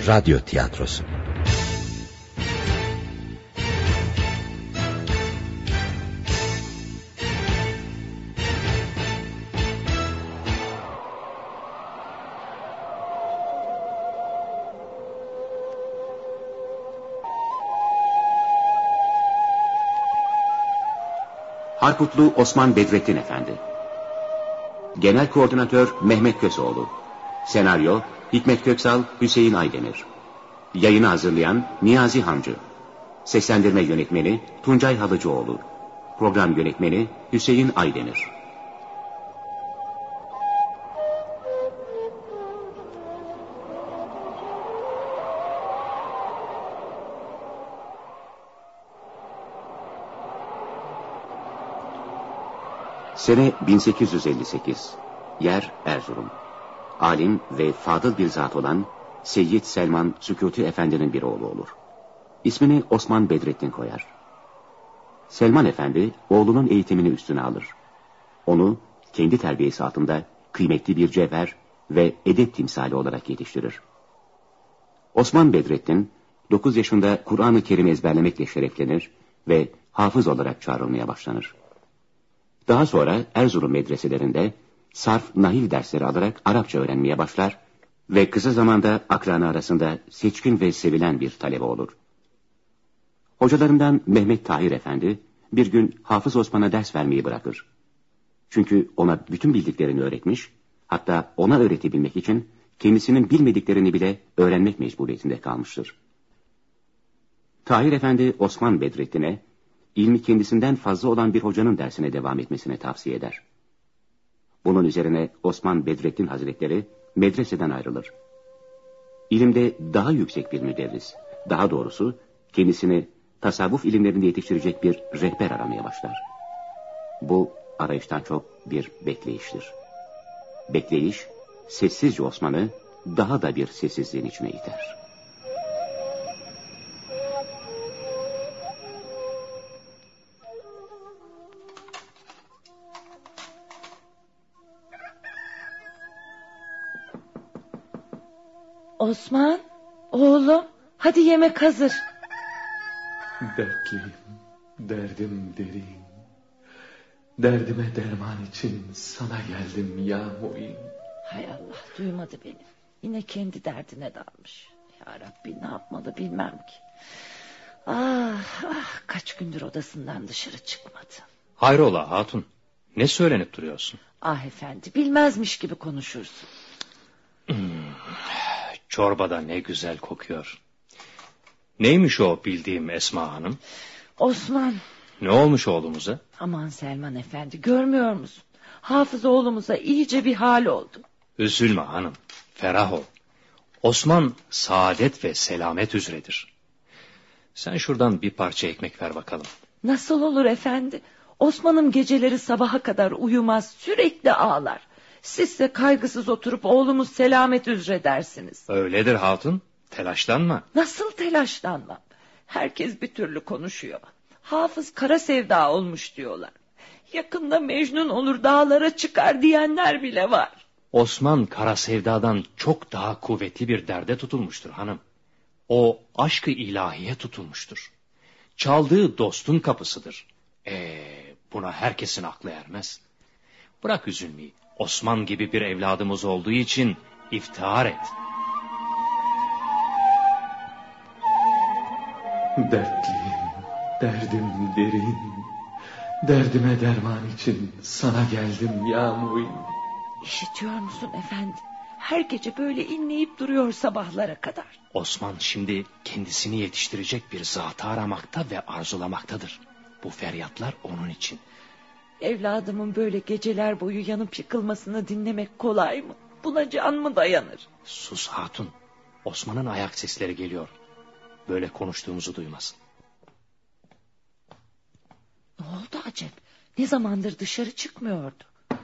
radyo tiyatrosu. Harputlu Osman Bedrettin Efendi. Genel Koordinatör Mehmet Köseoğlu. Senaryo Hikmet Köksal, Hüseyin Aydemir. Yayını hazırlayan Niyazi Hamcı. Seslendirme yönetmeni Tuncay Halıcıoğlu. Program yönetmeni Hüseyin Aydemir. Sene 1858. Yer Erzurum. Alim ve fadıl bir zat olan Seyyid Selman Sükuti Efendi'nin bir oğlu olur. İsmini Osman Bedrettin koyar. Selman Efendi oğlunun eğitimini üstüne alır. Onu kendi terbiyesi altında kıymetli bir cevher ve edep timsali olarak yetiştirir. Osman Bedrettin 9 yaşında Kur'an-ı Kerim ezberlemekle şereflenir ve hafız olarak çağrılmaya başlanır. Daha sonra Erzurum medreselerinde sarf, nahiv dersleri alarak Arapça öğrenmeye başlar ve kısa zamanda akranı arasında seçkin ve sevilen bir talebe olur. Hocalarından Mehmet Tahir Efendi bir gün Hafız Osman'a ders vermeyi bırakır. Çünkü ona bütün bildiklerini öğretmiş, hatta ona öğretebilmek için kendisinin bilmediklerini bile öğrenmek mecburiyetinde kalmıştır. Tahir Efendi Osman Bedrettin'e ilmi kendisinden fazla olan bir hocanın dersine devam etmesine tavsiye eder. Bunun üzerine Osman Bedrettin Hazretleri medreseden ayrılır. İlimde daha yüksek bir müderris, daha doğrusu kendisini tasavvuf ilimlerinde yetiştirecek bir rehber aramaya başlar. Bu arayıştan çok bir bekleyiştir. Bekleyiş, sessizce Osman'ı daha da bir sessizliğin içine iter. Osman, oğlum, hadi yemek hazır. Dertliyim, derdim derin. Derdime derman için sana geldim ya muin. Hay Allah, duymadı beni. Yine kendi derdine dalmış. Ya Rabbi, ne yapmalı bilmem ki. Kaç gündür odasından dışarı çıkmadı. Hayrola hatun, ne söylenip duruyorsun? Ah efendi, bilmezmiş gibi konuşursun. Çorbada ne güzel kokuyor. Neymiş o bildiğim Esma Hanım? Osman. Ne olmuş oğlumuza? Aman Selman Efendi, görmüyor musun? Hafız oğlumuza iyice bir hal oldu. Üzülme hanım, ferah ol. Osman saadet ve selamet üzeredir. Sen şuradan bir parça ekmek ver bakalım. Nasıl olur efendi? Osman'ım geceleri sabaha kadar uyumaz, sürekli ağlar. Sizse kaygısız oturup oğlumuz selamet üzere dersiniz. Öyledir hatun, telaşlanma. Nasıl telaşlanmam? Herkes bir türlü konuşuyor. Hafız kara sevda olmuş diyorlar. Yakında Mecnun olur, dağlara çıkar diyenler bile var. Osman kara sevdadan çok daha kuvvetli bir derde tutulmuştur hanım. O aşk-ı ilahiye tutulmuştur. Çaldığı dostun kapısıdır. Buna herkesin aklı ermez. Bırak üzülmeyi. Osman gibi bir evladımız olduğu için iftihar et. Dertliyim, derdim derin. Derdime derman için sana geldim ya muin. İşitiyor musun efendi? Her gece böyle inleyip duruyor sabahlara kadar. Osman şimdi kendisini yetiştirecek bir zatı aramakta ve arzulamaktadır. Bu feryatlar onun için. Evladımın böyle geceler boyu yanıp yıkılmasını dinlemek kolay mı? Buna can mı dayanır? Sus hatun. Osman'ın ayak sesleri geliyor. Böyle konuştuğumuzu duymasın. Ne oldu acep? Ne zamandır dışarı çıkmıyordu?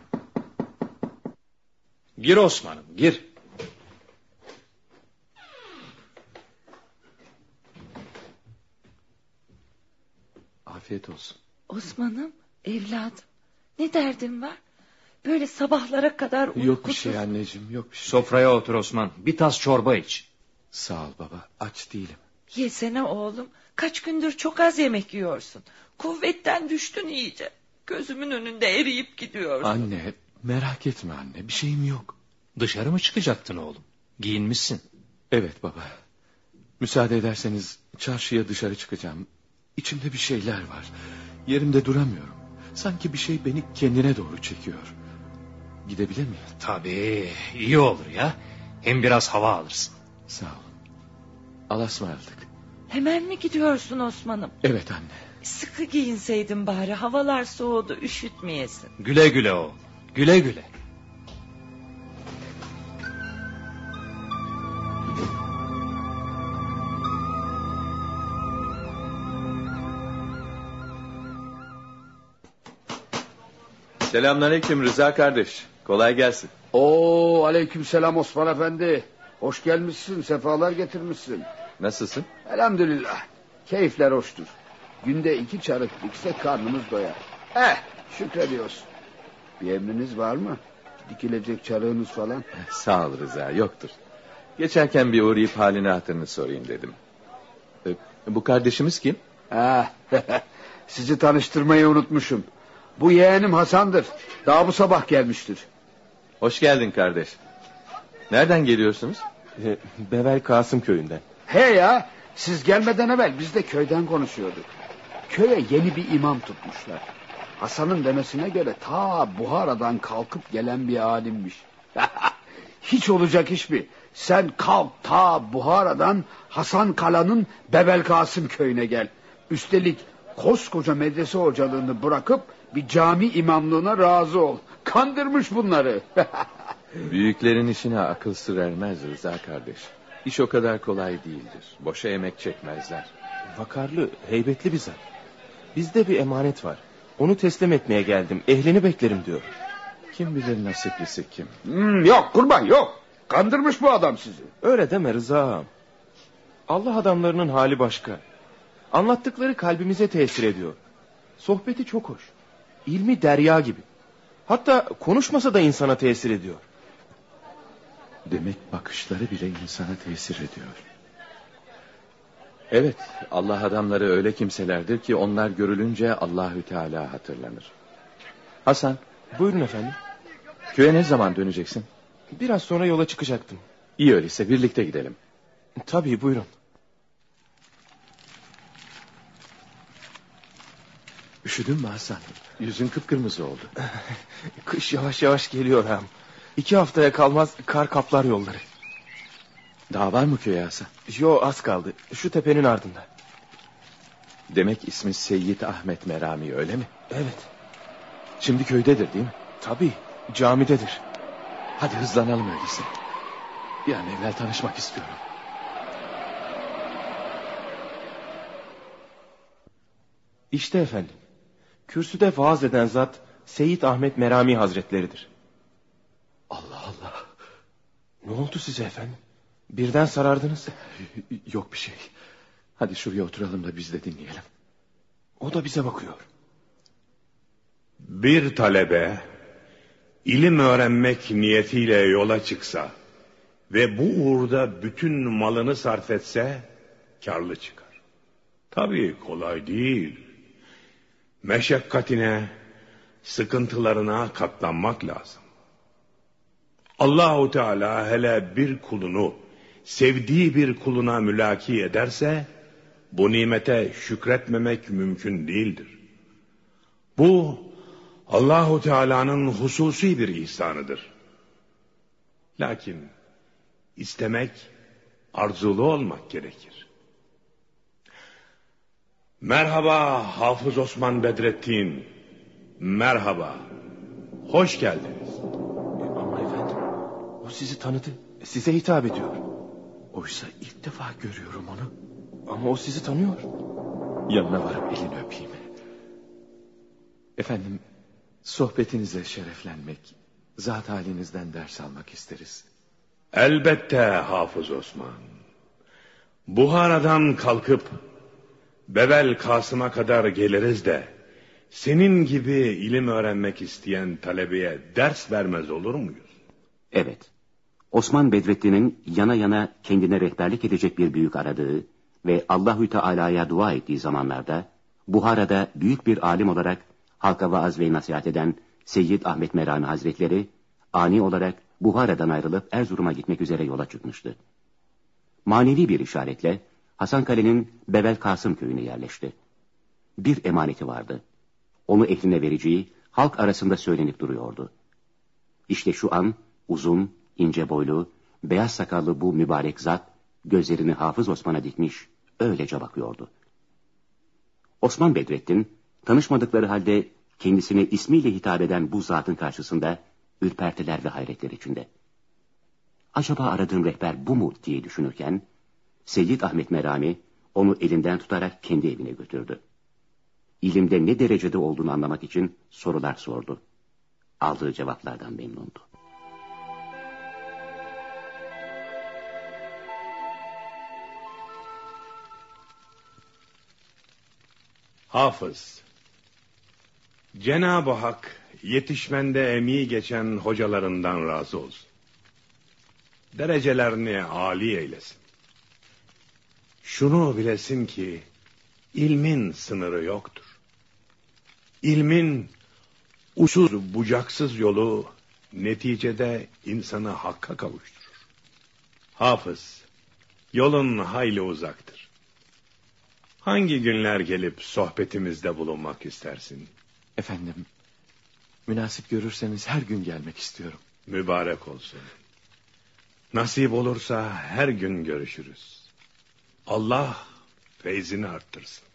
Gir Osman'ım, gir. Afiyet olsun. Osman'ım, evladım, ne derdin var? Böyle sabahlara kadar uykusuz. Yok bir şey anneciğim, yok bir şey. Sofraya otur Osman, bir tas çorba iç. Sağ ol baba, aç değilim. Yesene oğlum. Kaç gündür çok az yemek yiyorsun. Kuvvetten düştün iyice. Gözümün önünde eriyip gidiyorsun. Anne, merak etme anne, bir şeyim yok. Dışarı mı çıkacaktın oğlum? Giyinmişsin. Evet baba. Müsaade ederseniz çarşıya dışarı çıkacağım. İçimde bir şeyler var. Yerimde duramıyorum. Sanki bir şey beni kendine doğru çekiyor. Gidebilir miyim? Tabii, iyi olur ya. Hem biraz hava alırsın. Sağ ol. Allah'a ısmarladık. Hemen mi gidiyorsun Osman'ım? Evet anne. Sıkı giyinseydin bari, havalar soğudu, üşütmeyesin. Güle güle oğul, güle güle. Selamünaleyküm Rıza kardeş. Kolay gelsin. Oo, aleykümselam Osman Efendi. Hoş gelmişsin, sefalar getirmişsin. Nasılsın? Elhamdülillah. Keyifler hoştur. Günde 2 çarık diksek karnımız doyar. Şükrediyoruz. Bir emriniz var mı? Dikilecek çarığınız falan? Sağ ol Rıza, yoktur. Geçerken bir uğrayıp halini hatırını sorayım dedim. Bu kardeşimiz kim? Sizi tanıştırmayı unutmuşum. Bu yeğenim Hasan'dır. Daha bu sabah gelmiştir. Hoş geldin kardeş. Nereden geliyorsunuz? Bevel Kasım köyünden. He ya, siz gelmeden evvel biz de köyden konuşuyorduk. Köye yeni bir imam tutmuşlar. Hasan'ın demesine göre ta Buhara'dan kalkıp gelen bir alimmiş. Hiç olacak iş mi? Sen kalk ta Buhara'dan Hasan Kala'nın Bevel Kasım köyüne gel. Üstelik koskoca medrese hocalığını bırakıp bir cami imamlığına razı ol. Kandırmış bunları. Büyüklerin işine akıl sır ermez Rıza kardeş. İş o kadar kolay değildir. Boşa emek çekmezler. Vakarlı, heybetli bir zat. Bizde bir emanet var. Onu teslim etmeye geldim. Ehlini beklerim diyor. Kim bilir nasiplisi kim? Yok kurban yok. Kandırmış bu adam sizi. Öyle deme Rıza ağam. Allah adamlarının hali başka. Anlattıkları kalbimize tesir ediyor. Sohbeti çok hoş. İlmi derya gibi. Hatta konuşmasa da insana tesir ediyor. Demek bakışları bile insana tesir ediyor. Evet, Allah adamları öyle kimselerdir ki onlar görülünce Allahü Teala hatırlanır. Hasan, Buyurun efendim. köye ne zaman döneceksin? Biraz sonra yola çıkacaktım. İyi öyleyse birlikte gidelim. Tabii buyurun. Üşüdün mü Hasan? Yüzün kıpkırmızı oldu. Kış yavaş yavaş geliyor ağam. 2 haftaya kalmaz kar kaplar yolları. Daha var mı köye Hasan? Yo, az kaldı. Şu tepenin ardında. Demek ismi Seyyid Ahmet Merami, öyle mi? Evet. Şimdi köydedir değil mi? Tabii, camidedir. Hadi hızlanalım öyleyse. Bir an evvel tanışmak istiyorum. İşte efendim. Kürsüde vaaz eden zat Seyyid Ahmet Merami Hazretleridir. Allah Allah. Ne oldu size efendim? Birden sarardınız. Yok bir şey. Hadi şuraya oturalım da biz de dinleyelim. O da bize bakıyor. Bir talebe ilim öğrenmek niyetiyle yola çıksa ve bu uğurda bütün malını sarf etse karlı çıkar. Tabii kolay değil. Meşakkatine, sıkıntılarına katlanmak lazım. Allahu Teala hele bir kulunu sevdiği bir kuluna mülaki ederse bu nimete şükretmemek mümkün değildir. Bu Allahu Teala'nın hususi bir ihsanıdır. Lakin istemek, arzulu olmak gerekir. Merhaba Hafız Osman Bedrettin. Merhaba. Hoş geldiniz. Ama efendim, o sizi tanıdı. Size hitap ediyor. Oysa ilk defa görüyorum onu. Ama o sizi tanıyor. Yanına varıp elini öpeyim. Efendim, sohbetinize şereflenmek, zat halinizden ders almak isteriz. Elbette Hafız Osman. Buhara'dan kalkıp Bevel Kasım'a kadar geliriz de senin gibi ilim öğrenmek isteyen talebeye ders vermez olur muyuz? Evet. Osman Bedrettin'in yana yana kendine rehberlik edecek bir büyük aradığı ve Allahü Teala'ya dua ettiği zamanlarda Buhara'da büyük bir alim olarak halka vaaz ve nasihat eden Seyyid Ahmet Merami Hazretleri ani olarak Buhara'dan ayrılıp Erzurum'a gitmek üzere yola çıkmıştı. Manevi bir işaretle Hasankale'nin Bevel Kasım köyüne yerleşti. Bir emaneti vardı. Onu ehline vereceği halk arasında söylenip duruyordu. İşte şu an uzun, ince boylu, beyaz sakallı bu mübarek zat gözlerini Hafız Osman'a dikmiş, öylece bakıyordu. Osman Bedrettin, tanışmadıkları halde kendisine ismiyle hitap eden bu zatın karşısında ürpertiler ve hayretler içinde. Acaba aradığım rehber bu mu diye düşünürken, Seyyid Ahmet Merami onu elinden tutarak kendi evine götürdü. İlimde ne derecede olduğunu anlamak için sorular sordu. Aldığı cevaplardan memnundu. Hafız, Cenab-ı Hak yetişmende emeği geçen hocalarından razı olsun. Derecelerini âli eylesin. Şunu bilesin ki ilmin sınırı yoktur. İlmin uçsuz bucaksız yolu neticede insanı hakka kavuşturur. Hafız, yolun hayli uzaktır. Hangi günler gelip sohbetimizde bulunmak istersin? Efendim, münasip görürseniz her gün gelmek istiyorum. Mübarek olsun. Nasip olursa her gün görüşürüz. Allah feyzini arttırsın.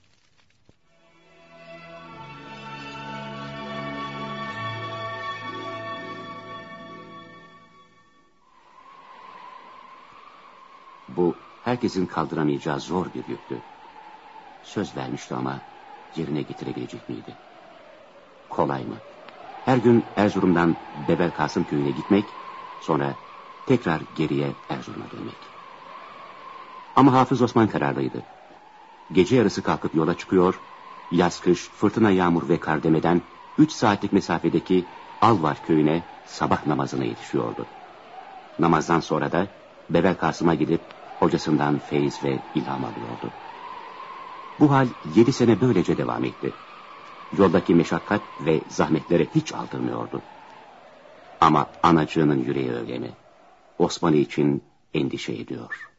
Bu herkesin kaldıramayacağı zor bir yüktü. Söz vermişti ama yerine getirebilecek miydi? Kolay mı? Her gün Erzurum'dan Bevel Kasım köyüne gitmek, sonra tekrar geriye Erzurum'a dönmek. Ama Hafız Osman kararlıydı. Gece yarısı kalkıp yola çıkıyor, yaz kış, fırtına, yağmur ve kar demeden 3 saatlik mesafedeki Alvar köyüne sabah namazına yetişiyordu. Namazdan sonra da Bevel Kasım'a gidip hocasından feyiz ve ilham alıyordu. Bu hal 7 sene böylece devam etti. Yoldaki meşakkat ve zahmetlere hiç aldırmıyordu. Ama anacığının yüreği öyle mi? Osman'ı için endişe ediyor.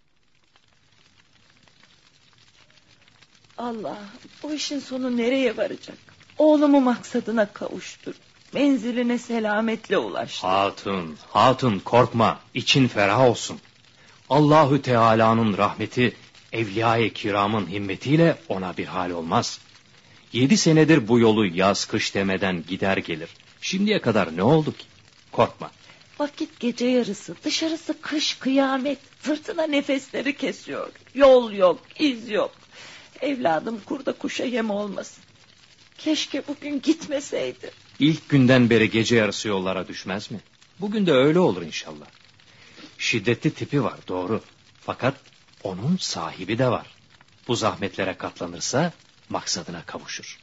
Allah, bu işin sonu nereye varacak? Oğlumu maksadına kavuştur. Menziline selametle ulaştır. Hatun korkma, için ferah olsun. Allahü Teala'nın rahmeti, evliya-i kiramın himmetiyle ona bir hal olmaz. 7 senedir bu yolu yaz kış demeden gider gelir. Şimdiye kadar ne oldu ki? Korkma. Vakit gece yarısı, dışarısı kış kıyamet, fırtına nefesleri kesiyor. Yol yok, iz yok. Evladım kurda kuşa yem olmasın. Keşke bugün gitmeseydi. İlk günden beri gece yarısı yollara düşmez mi? Bugün de öyle olur inşallah. Şiddetli tipi var, doğru. Fakat onun sahibi de var. Bu zahmetlere katlanırsa maksadına kavuşur.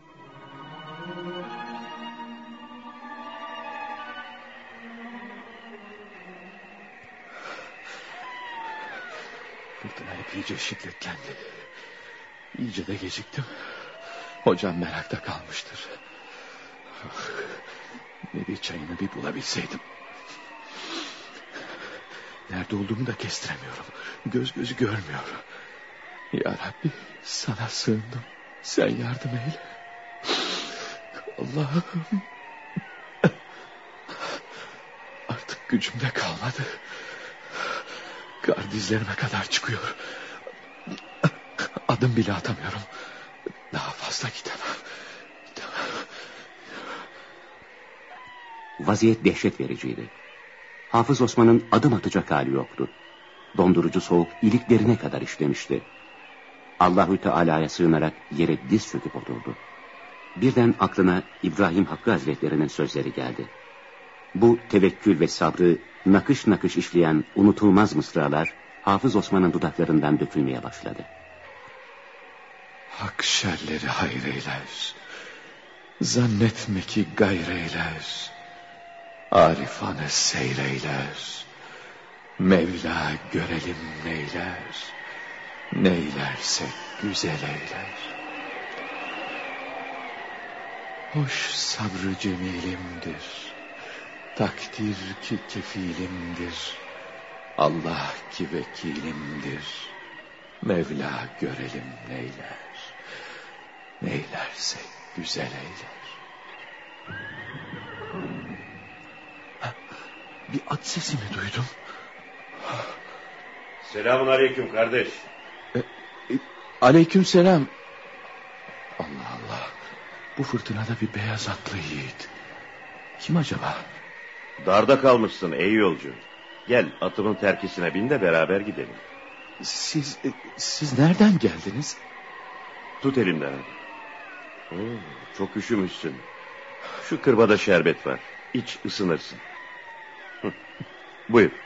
Fırtına epeyce şiddetlendi. İyice de geciktim. Hocam merakta kalmıştır. Ne bir çayını bir bulabilseydim. Nerede olduğumu da kestiremiyorum. Göz gözü görmüyor. Ya Rabbi, sana sığındım. Sen yardım eyle. Allah'ım. Artık gücüm de kalmadı. Kar dizlerime kadar çıkıyor. Adım bile atamıyorum. Daha fazla gidemem. Vaziyet dehşet vericiydi. Hafız Osman'ın adım atacak hali yoktu. Dondurucu soğuk iliklerine kadar işlemişti. Allahü Teala'ya sığınarak yere diz çöküp oturdu. Birden aklına İbrahim Hakkı Hazretleri'nin sözleri geldi. Bu tevekkül ve sabrı nakış nakış işleyen unutulmaz mısralar Hafız Osman'ın dudaklarından dökülmeye başladı. Hak şerleri hayır eyler. Zannetme ki gayr eyler. Arifane seyreyler. Mevla görelim neyler, neylersek güzel eyler. Hoş sabrı cemilimdir, takdir ki kefilimdir, Allah ki vekilimdir. Mevla görelim neyler, neylersek güzel eyler. Bir at sesi mi duydum? Selamun aleyküm kardeş. Aleyküm selam. Allah Allah. Bu fırtınada bir beyaz atlı yiğit. Kim acaba? Darda kalmışsın ey yolcu. Gel atımın terkisine bin de beraber gidelim. Siz nereden geldiniz? Tut elimden. Çok üşümüşsün. Şu kırbada şerbet var. İç ısınırsın. Buyur.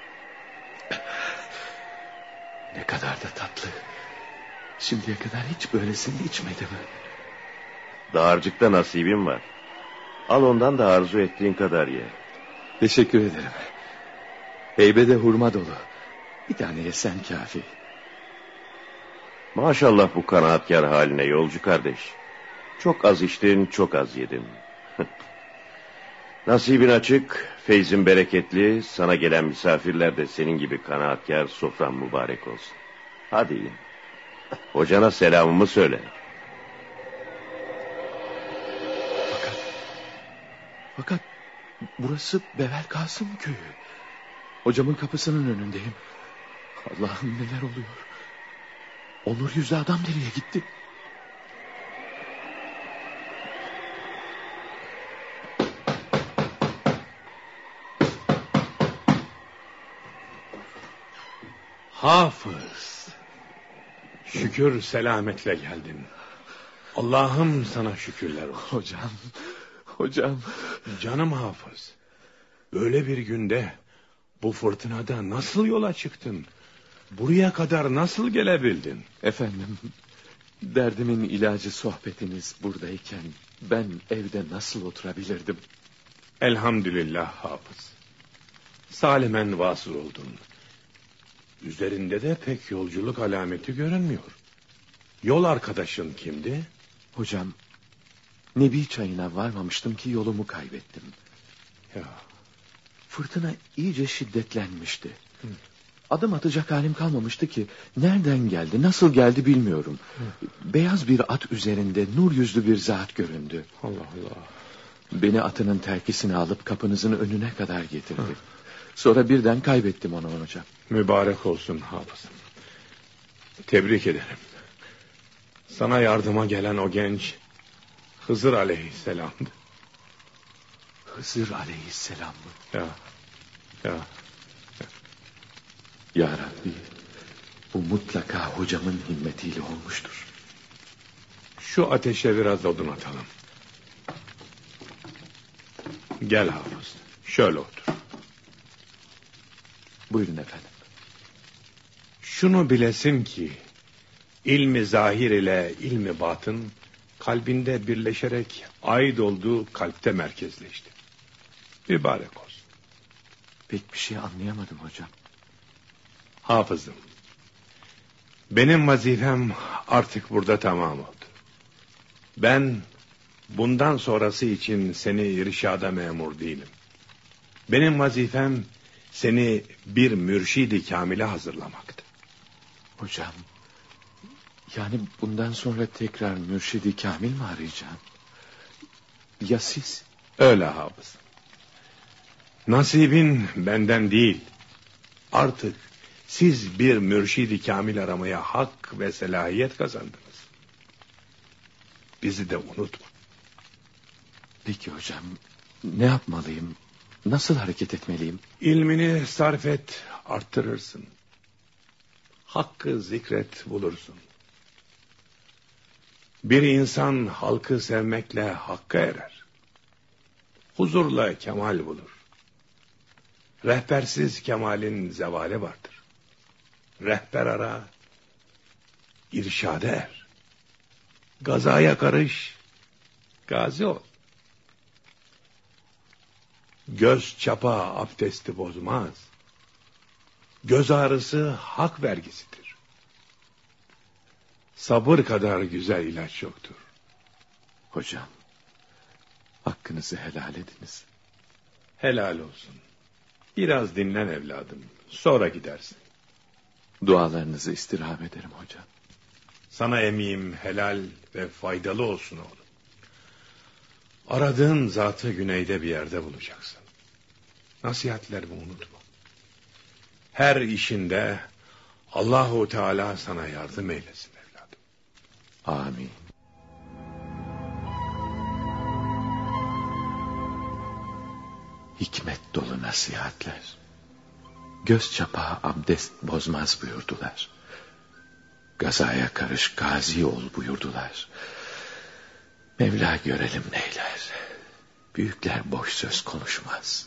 Ne kadar da tatlı. Şimdiye kadar hiç böylesini içmedim. Dağarcıkta nasibim var. Al ondan da arzu ettiğin kadar ye. Teşekkür ederim. Heybede hurma dolu. Bir tane yesen kafi. Maşallah bu kanaatkar haline yolcu kardeş. Çok az içtin, çok az yedin. Nasibin açık, feyzin bereketli, sana gelen misafirler de senin gibi kanaatkar, sofran mübarek olsun. Hadi in. Hocana selamımı söyle. Fakat burası Bevel Kasım köyü. Hocamın kapısının önündeyim. Allah'ım neler oluyor. Onur yüzlü adam nereye gitti? Hafız, şükür selametle geldin. Allah'ım sana şükürler olsun. Hocam. Canım Hafız, böyle bir günde bu fırtınada nasıl yola çıktın? Buraya kadar nasıl gelebildin? Efendim, derdimin ilacı sohbetiniz buradayken ben evde nasıl oturabilirdim? Elhamdülillah Hafız. Salimen vasıl oldun. Üzerinde de pek yolculuk alameti görünmüyor. Yol arkadaşın kimdi? Hocam, Nebi çayına varmamıştım ki yolumu kaybettim. Ya. Fırtına iyice şiddetlenmişti. Adım atacak halim kalmamıştı ki nereden geldi, nasıl geldi bilmiyorum. Beyaz bir at üzerinde nur yüzlü bir zat göründü. Allah Allah. Beni atının terkisine alıp kapınızın önüne kadar getirdi. Sonra birden kaybettim onu hocam. Mübarek olsun Hafızım. Tebrik ederim. Sana yardıma gelen o genç Hızır Aleyhisselam'dı. Hızır Aleyhisselam mı? Ya. Ya Rabbi, bu mutlaka hocamın himmetiyle olmuştur. Şu ateşe biraz odun atalım. Gel Hafız, şöyle otur. Buyurun efendim. Şunu bilesin ki ilmi zahir ile ilmi batın kalbinde birleşerek ait olduğu kalpte merkezleşti. Mübarek olsun. Pek bir şey anlayamadım hocam. Hafızım, benim vazifem artık burada tamam oldu. Ben bundan sonrası için seni irşada memur değilim. Benim vazifem seni bir mürşid-i kamile hazırlamaktı. Hocam, yani bundan sonra tekrar mürşid-i kamil mi arayacağım? Ya siz? Öyle Hafızım. Nasibin benden değil. Artık siz bir mürşid-i kamil aramaya hak ve selahiyet kazandınız. Bizi de unutma. Peki hocam, ne yapmalıyım? Nasıl hareket etmeliyim? İlmini sarf et, arttırırsın. Hakkı zikret, bulursun. Bir insan halkı sevmekle hakka erer. Huzurla kemal bulur. Rehbersiz kemalin zevali vardır. Rehber ara, irşade er. Gazaya karış, gazi ol. Göz çapa abdesti bozmaz. göz ağrısı hak vergisidir. Sabır kadar güzel ilaç yoktur. Hocam, hakkınızı helal ediniz. Helal olsun. Biraz dinlen evladım. Sonra gidersin. Dualarınızı istirham ederim hocam. Sana emeğim helal ve faydalı olsun oğlum. Aradığın zatı güneyde bir yerde bulacaksın. Nasihatlerimi unutma. Her işinde Allahu Teala sana yardım eylesin evladım. Amin. Hikmet dolu nasihatler. Göz çapağı abdest bozmaz buyurdular. Gazaya karış gazi ol buyurdular. Mevla görelim neyler. Büyükler boş söz konuşmaz.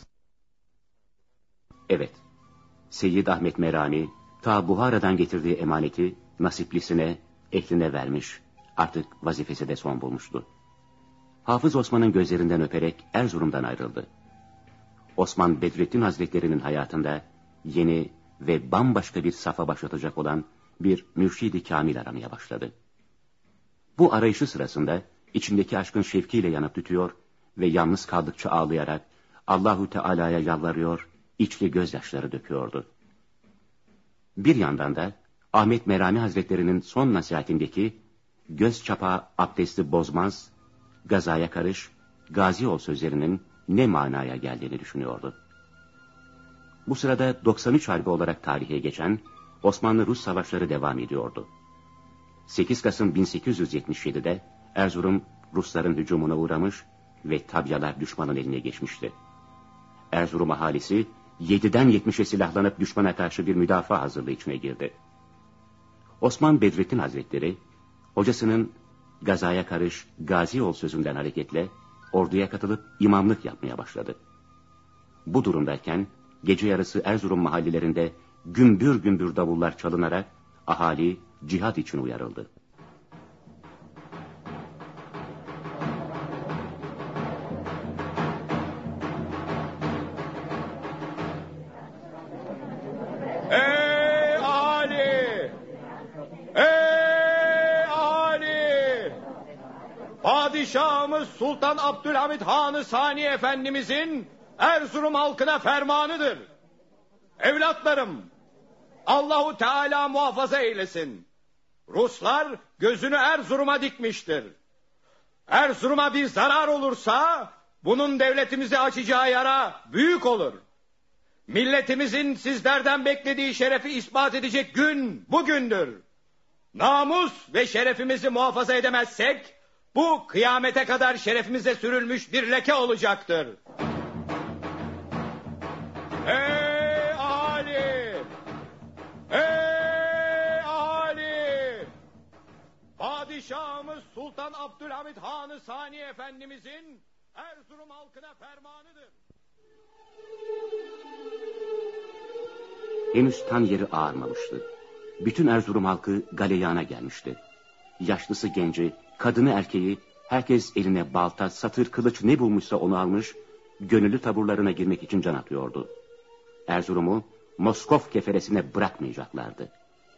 Evet, Seyyid Ahmet Merami ta Buhara'dan getirdiği emaneti nasiplisine, ehline vermiş. Artık vazifesi de son bulmuştu. Hafız Osman'ın gözlerinden öperek Erzurum'dan ayrıldı. Osman Bedrettin Hazretleri'nin hayatında yeni ve bambaşka bir safa başlatacak olan bir mürşid-i kamil aramaya başladı. Bu arayışı sırasında içindeki aşkın şevkiyle yanıp tütüyor ve yalnız kaldıkça ağlayarak Allahu Teala'ya yalvarıyor, içli gözyaşları döküyordu. Bir yandan da Ahmet Merami Hazretleri'nin son nasihatindeki göz çapağı abdesti bozmaz, gazaya karış, gazi ol sözlerinin ne manaya geldiğini düşünüyordu. Bu sırada 93 Harbi olarak tarihe geçen Osmanlı-Rus savaşları devam ediyordu. 8 Kasım 1877'de Erzurum Rusların hücumuna uğramış ve tabyalar düşmanın eline geçmişti. Erzurum ahalisi 7'den 70'e silahlanıp düşmana karşı bir müdafaa hazırlığı içine girdi. Osman Bedrettin Hazretleri, hocasının gazaya karış, gazi ol sözünden hareketle orduya katılıp imamlık yapmaya başladı. Bu durumdayken gece yarısı Erzurum mahallelerinde gümbür gümbür davullar çalınarak ahali cihad için uyarıldı. Ey ahali! Ey ahali! Padişahımız Sultan Abdülhamit Han-ı Sani Efendimizin Erzurum halkına fermanıdır. Evlatlarım, Allahu Teala muhafaza eylesin. Ruslar gözünü Erzurum'a dikmiştir. Erzurum'a bir zarar olursa bunun devletimize açacağı yara büyük olur. Milletimizin sizlerden beklediği şerefi ispat edecek gün bugündür. Namus ve şerefimizi muhafaza edemezsek bu kıyamete kadar şerefimize sürülmüş bir leke olacaktır. Ey ahali! Ey ahali! Padişahımız Sultan Abdülhamit Han-ı Sani Efendimizin Erzurum halkına fermanıdır. Henüz tan yeri ağarmamıştı. Bütün Erzurum halkı galeyana gelmişti. Yaşlısı genci, kadını erkeği, herkes eline balta, satır, kılıç ne bulmuşsa onu almış, gönüllü taburlarına girmek için can atıyordu. Erzurum'u Moskov keferesine bırakmayacaklardı.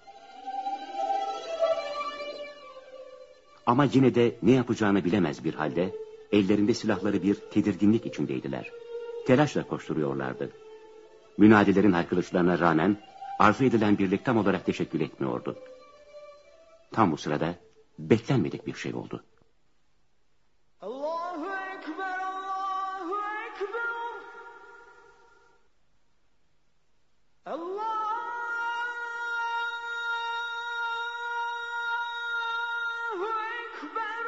Ama yine de ne yapacağını bilemez bir halde, ellerinde silahları bir tedirginlik içindeydiler. Telaşla koşturuyorlardı. Münadilerin haykırışlarına rağmen arzu edilen birlik tam olarak teşekkür etmiyordu. Tam bu sırada beklenmedik bir şey oldu. Allahu Ekber, Allahu Ekber. Allahu Ekber,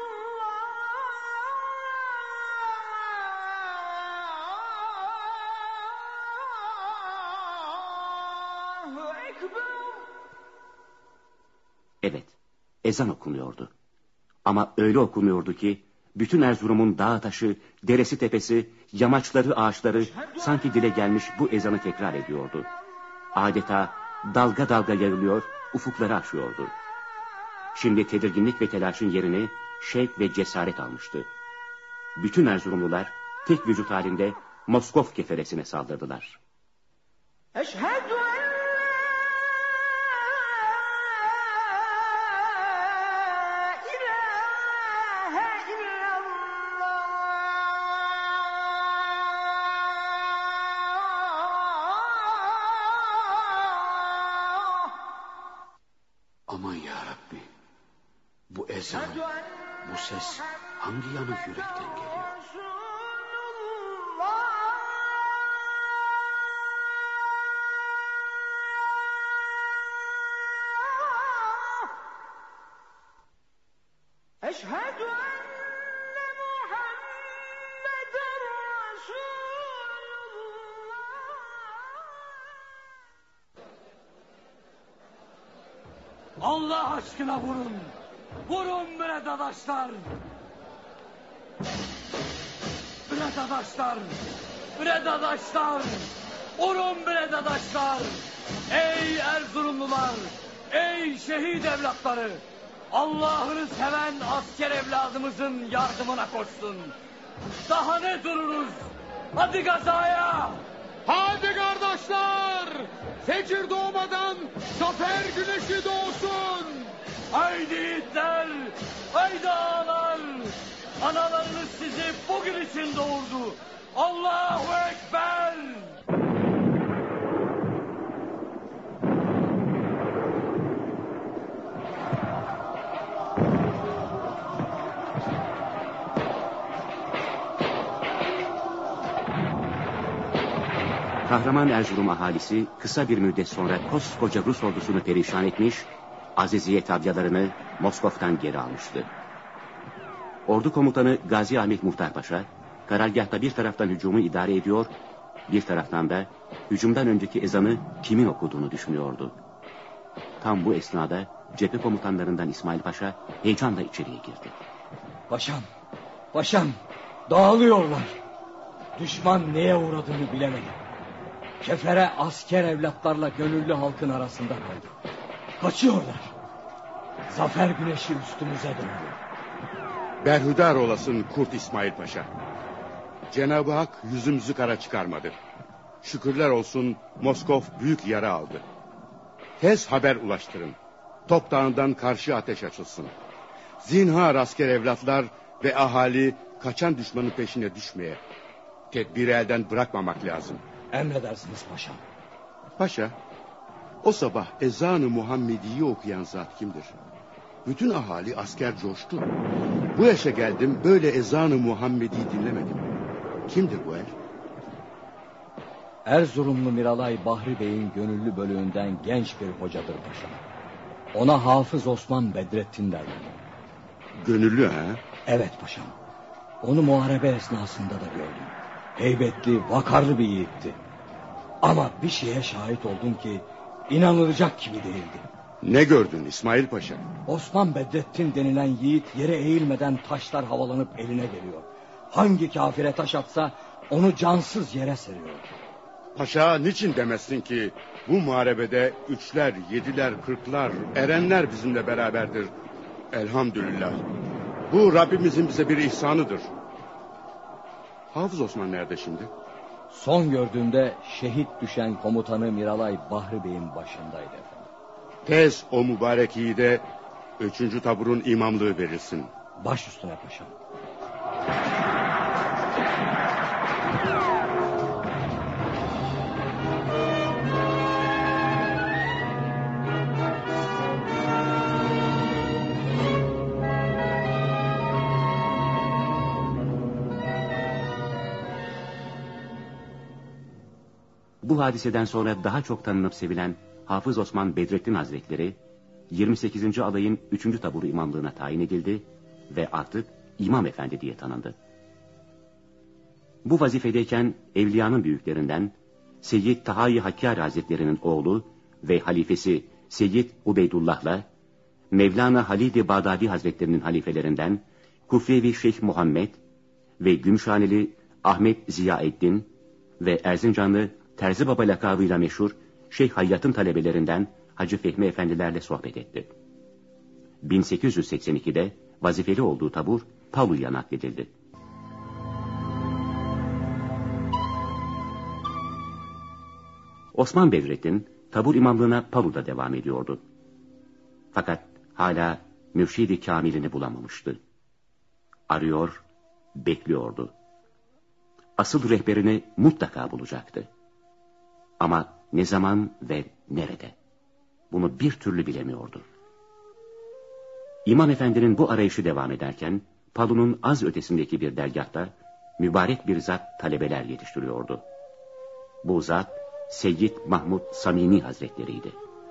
Allahu Ekber. Evet, ezan okunuyordu. Ama öyle okunuyordu ki bütün Erzurum'un dağı taşı, deresi tepesi, yamaçları, ağaçları sanki dile gelmiş bu ezanı tekrar ediyordu. Adeta dalga dalga yayılıyor, ufukları aşıyordu. Şimdi tedirginlik ve telaşın yerini şevk ve cesaret almıştı. Bütün Erzurumlular tek vücut halinde Moskov keferesine saldırdılar. Eşhedü en Aman yarabbi, bu ezan, bu ses hangi yanık yürekten geliyor? Eşhedü enne Muhammeden Resulullah. Allah aşkına vurun. Vurun bre dadaşlar. Bre dadaşlar. Bre dadaşlar. Vurun bre dadaşlar. Ey Erzurumlular. Ey şehit evlatları. Allah'ını seven asker evladımızın yardımına koşsun. Daha ne dururuz? Hadi gazaya! Hadi kardeşler! Fecir doğmadan zafer güneşi doğsun! Haydi yiğitler! Haydi ağalar! Analarınız sizi bugün için doğurdu. Allahu Ekber! Kahraman Erzurum ahalisi kısa bir müddet sonra koskoca Rus ordusunu perişan etmiş, Aziziye tabyalarını Moskov'tan geri almıştı. Ordu komutanı Gazi Ahmet Muhtar Paşa, karargâhta bir taraftan hücumu idare ediyor, bir taraftan da hücumdan önceki ezanı kimin okuduğunu düşünüyordu. Tam bu esnada cephe komutanlarından İsmail Paşa heyecanla içeriye girdi. Paşam, dağılıyorlar. Düşman neye uğradığını bilemedi. Kefere asker evlatlarla gönüllü halkın arasında kaldı. Kaçıyorlar. Zafer güneşi üstümüze döndü. Berhudar olasın Kurt İsmail Paşa. Cenab-ı Hak yüzümüzü kara çıkarmadı. Şükürler olsun Moskov büyük yara aldı. Tez haber ulaştırın. Top Dağı'ndan karşı ateş açılsın. Zinhar asker evlatlar ve ahali kaçan düşmanın peşine düşmeye. Tedbiri elden bırakmamak lazım. Emredersiniz paşam. Paşa, o sabah ezan-ı Muhammedi'yi okuyan zat kimdir? Bütün ahali asker coştu. Bu yaşa geldim böyle ezan-ı Muhammedi'yi dinlemedim. Kimdir bu el? Erzurumlu Miralay Bahri Bey'in gönüllü bölüğünden genç bir hocadır paşam. Ona Hafız Osman Bedrettin derler. Gönüllü ha? Evet paşam. Onu muharebe esnasında da gördüm. Heybetli, vakarlı bir yiğitti. Ama bir şeye şahit oldum ki inanılacak gibi değildi. Ne gördün İsmail Paşa? Osman Bedrettin denilen yiğit yere eğilmeden taşlar havalanıp eline geliyor. Hangi kafire taş atsa onu cansız yere seriyor. Paşa niçin demezsin ki bu muharebede 3'ler, 7'ler, 40'lar, erenler bizimle beraberdir. Elhamdülillah. Bu Rabbimizin bize bir ihsanıdır. Hafız Osman nerede şimdi? Son gördüğümde şehit düşen komutanı Miralay Bahri Bey'in başındaydı efendim. Tez o mübarek yiğide 3. taburun imamlığı verilsin. Baş üstüne paşam. Bu hadiseden sonra daha çok tanınıp sevilen Hafız Osman Bedrettin Hazretleri 28. alayın 3. taburu imamlığına tayin edildi ve artık İmam Efendi diye tanındı. Bu vazifedeyken evliyanın büyüklerinden Seyyid Tahayi Hakkari Hazretleri'nin oğlu ve halifesi Seyyid Ubeydullah'la Mevlana Halid-i Bağdadi Hazretleri'nin halifelerinden Kufevi Şeyh Muhammed ve Gümüşhaneli Ahmet Ziyaeddin ve Erzincanlı Terzi Baba lakabıyla meşhur Şeyh Hayyat'ın talebelerinden Hacı Fehmi Efendilerle sohbet etti. 1882'de vazifeli olduğu tabur Palu'ya nakledildi. Osman Bedrettin tabur imamlığına Palu'da devam ediyordu. Fakat hala mürşid-i kamilini bulamamıştı. arıyor, bekliyordu. Asıl rehberini mutlaka bulacaktı. Ama ne zaman ve nerede? Bunu bir türlü bilemiyordu. İmam Efendi'nin bu arayışı devam ederken, Palu'nun az ötesindeki bir dergahta mübarek bir zat talebeler yetiştiriyordu. Bu zat Seyyid Mahmud Samimi Hazretleri'ydi.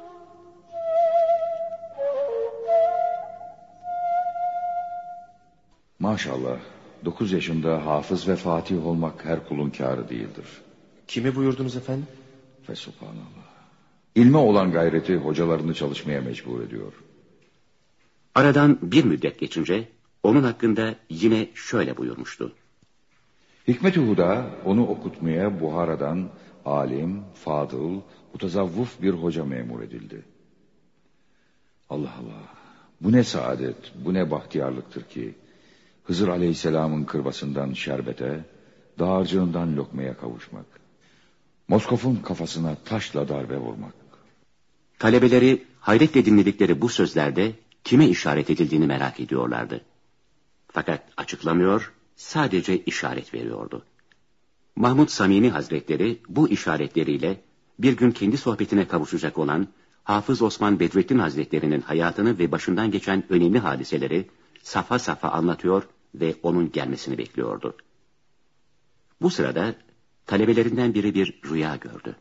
Maşallah, 9 yaşında hafız ve fatih olmak her kulun kârı değildir. Kimi buyurdunuz efendim? Fesubhanallah. İlme olan gayreti hocalarını çalışmaya mecbur ediyor. Aradan bir müddet geçince onun hakkında yine şöyle buyurmuştu. Hikmet-i Huda onu okutmaya Buhara'dan alim, fadıl, mutazavvuf bir hoca memur edildi. Allah Allah, bu ne saadet, bu ne bahtiyarlıktır ki Hızır Aleyhisselam'ın kırbasından şerbete, dağarcığından lokmaya kavuşmak. Moskov'un kafasına taşla darbe vurmak. Talebeleri hayretle dinledikleri bu sözlerde kime işaret edildiğini merak ediyorlardı. Fakat açıklamıyor, sadece işaret veriyordu. Mahmud Samimi Hazretleri bu işaretleriyle bir gün kendi sohbetine kavuşacak olan Hafız Osman Bedrettin Hazretleri'nin hayatını ve başından geçen önemli hadiseleri safa safa anlatıyor ve onun gelmesini bekliyordu. Bu sırada talebelerinden biri bir rüya gördü.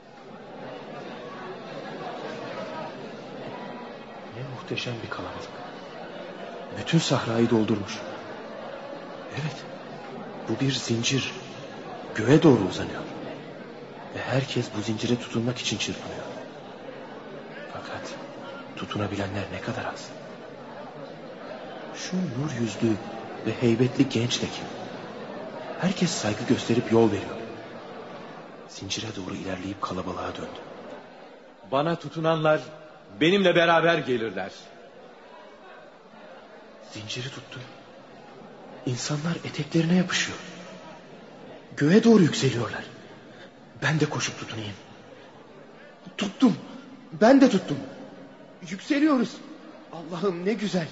Ne muhteşem bir kalabalık. Bütün sahrayı doldurmuş. Evet, bu bir zincir. Göğe doğru uzanıyor. Ve herkes bu zincire tutunmak için çırpınıyor. Fakat tutunabilenler ne kadar az. Şu nur yüzlü ve heybetli genç de kim? Herkes saygı gösterip yol veriyor. Zincire doğru ilerleyip kalabalığa döndü. Bana tutunanlar benimle beraber gelirler. Zinciri tuttu. İnsanlar eteklerine yapışıyor. Göğe doğru yükseliyorlar. Ben de koşup tutunayım. Tuttum. Ben de tuttum. Yükseliyoruz. Allah'ım ne güzel.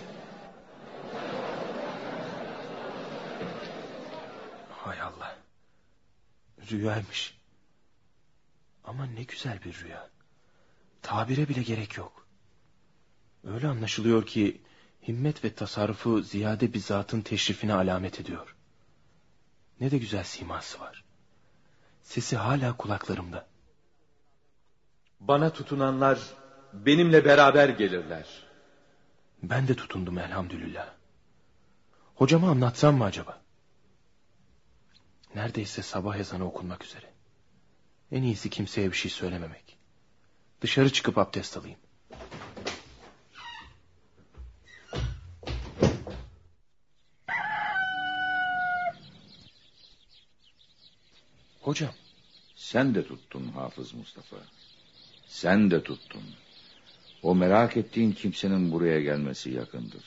Hay Allah. Rüyaymış. Ama ne güzel bir rüya. Tabire bile gerek yok. Öyle anlaşılıyor ki himmet ve tasarrufu ziyade bir zatın teşrifine alamet ediyor. Ne de güzel siması var. Sesi hala kulaklarımda. Bana tutunanlar benimle beraber gelirler. Ben de tutundum elhamdülillah. Hocama anlatsam mı acaba? Neredeyse sabah ezanı okunmak üzere. En iyisi kimseye bir şey söylememek. Dışarı çıkıp abdest alayım. Hocam. Sen de tuttun Hafız Mustafa. Sen de tuttun. O merak ettiğin kimsenin buraya gelmesi yakındır.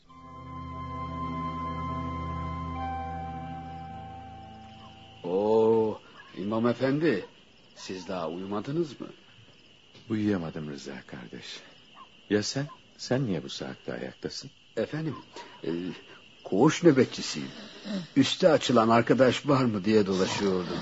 Oo, İmam Efendi, siz daha uyumadınız mı? Uyuyamadım Rıza kardeş. Ya sen? Sen niye bu saatte ayaktasın? Efendim, koğuş nöbetçisiyim. Üste açılan arkadaş var mı diye dolaşıyordum.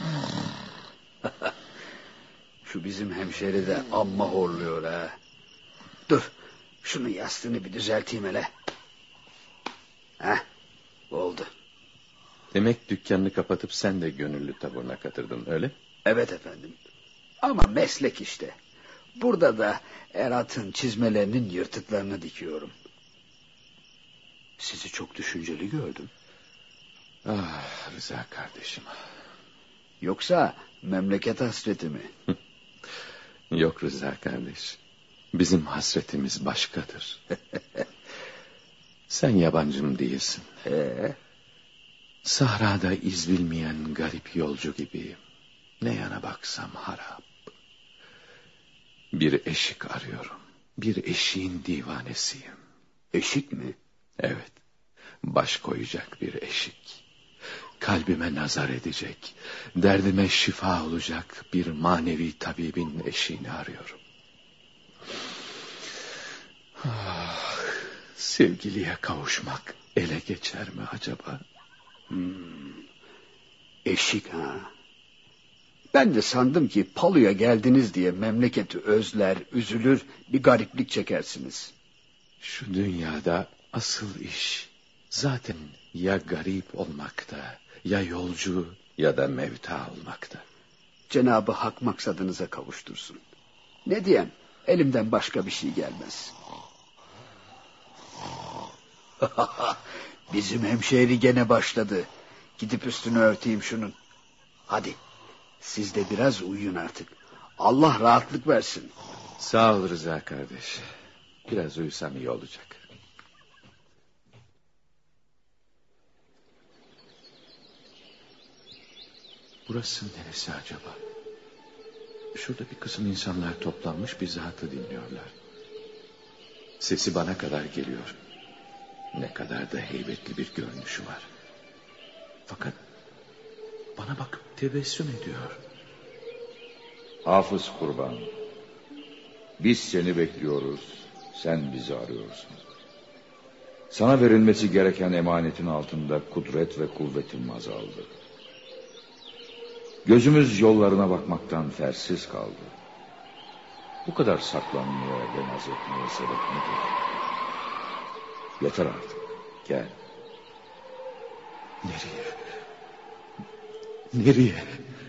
Şu bizim hemşeri de amma horluyor ha. Dur, şunun yastığını bir düzelteyim hele. Heh, oldu. Demek dükkanını kapatıp sen de gönüllü taburuna katırdın öyle? Evet efendim. Ama meslek işte. Burada da Erat'ın çizmelerinin yırtıklarını dikiyorum. Sizi çok düşünceli gördüm. Ah Rıza kardeşim. Yoksa memleket hasreti mi? Yok Rıza kardeş. Bizim hasretimiz başkadır. Sen yabancım değilsin. Sahrada iz bilmeyen garip yolcu gibiyim. Ne yana baksam harap. Bir eşik arıyorum. Bir eşiğin divanesiyim. Eşik mi? Evet. Baş koyacak bir eşik. Kalbime nazar edecek, derdime şifa olacak bir manevi tabibin eşiğini arıyorum. Ah, sevgiliye kavuşmak ele geçer mi acaba? Eşik ha. Ben de sandım ki Palu'ya geldiniz diye memleketi özler, üzülür, bir gariplik çekersiniz. Şu dünyada asıl iş zaten ya garip olmakta, ya yolcu ya da mevta olmakta. Cenab-ı Hak maksadınıza kavuştursun. Ne diyeyim, elimden başka bir şey gelmez. Bizim hemşehri gene başladı. Gidip üstünü örteyim şunun. Hadi, siz de biraz uyuyun artık. Allah rahatlık versin. Sağ ol Rıza kardeş. Biraz uyusam iyi olacak. Burası neresi acaba? Şurada bir kısım insanlar toplanmış bir zatı dinliyorlar. Sesi bana kadar geliyor. Ne kadar da heybetli bir görünüşü var. Fakat bana bakıp tebessüm ediyor. Hafız Kurban, biz seni bekliyoruz, sen bizi arıyorsun. Sana verilmesi gereken emanetin altında kudret ve kuvvetim azaldı. Gözümüz yollarına bakmaktan fersiz kaldı. Bu kadar saklanmaya ve naz etmeye sebep nedir? Yeter artık, gel. Nereye?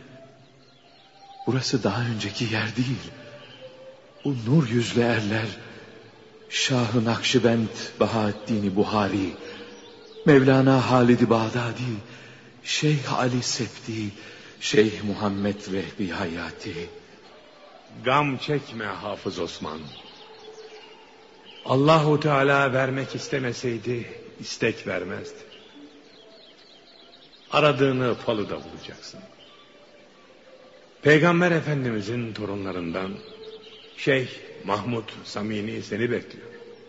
Burası daha önceki yer değil. Bu nur yüzlü erler, Şah-ı Nakşibend Bahaeddin Buhari, Mevlana Halid-i Bağdadi, Şeyh Ali Septi, Şeyh Muhammed Vehbi Hayati. Gam çekme Hafız Osman. Allahu Teala vermek istemeseydi istek vermezdi. Aradığını Palu'da bulacaksın. Peygamber Efendimizin torunlarından Şeyh Mahmud Samini seni bekliyor.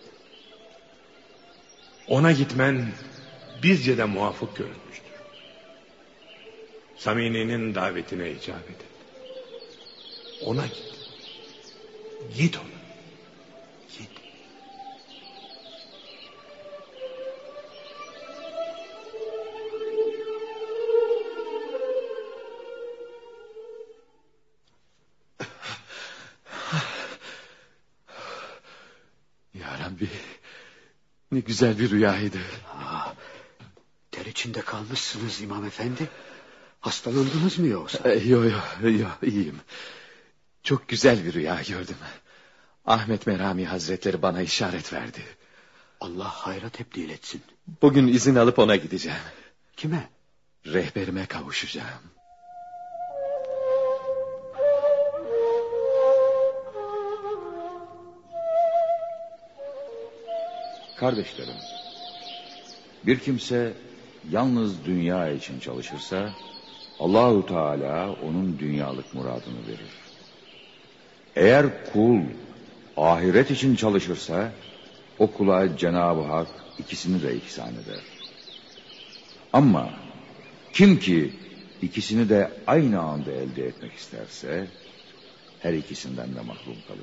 Ona gitmen bizce de muvafık görülmüştür. Samini'nin davetine icabet et. Ona git. Git ona. Git. Ya Rabbi, ne güzel bir rüyaydı. Ter içinde kalmışsınız İmam Efendi. Hastalandınız mı yoksa? Yok, iyiyim. Çok güzel bir rüya gördüm. Ahmet Merami Hazretleri bana işaret verdi. Allah hayra tebdil etsin. Bugün izin alıp ona gideceğim. Kime? Rehberime kavuşacağım. Kardeşlerim, bir kimse yalnız dünya için çalışırsa Allahu Teala onun dünyalık muradını verir. Eğer kul ahiret için çalışırsa o kula Cenab-ı Hak ikisini de ihsan eder. Ama kim ki ikisini de aynı anda elde etmek isterse her ikisinden de mahrum kalır.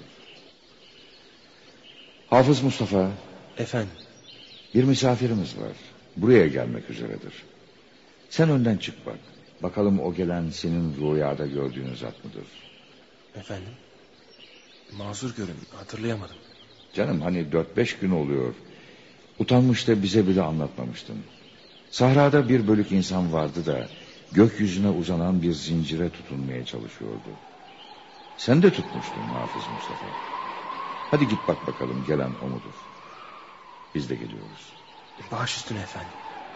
Hafız Mustafa. Efendim? Bir misafirimiz var. Buraya gelmek üzeredir. Sen önden çık bak. Bakalım o gelen senin rüyada gördüğün zat mıdır? Efendim? Mazur görün, hatırlayamadım. Canım hani 4-5 gün oluyor. Utanmış da bize bile anlatmamıştın. Sahrada bir bölük insan vardı da gökyüzüne uzanan bir zincire tutunmaya çalışıyordu. Sen de tutmuştun Hafız Mustafa. Hadi git bak bakalım gelen o mudur? Biz de geliyoruz. Baş üstüne efendim.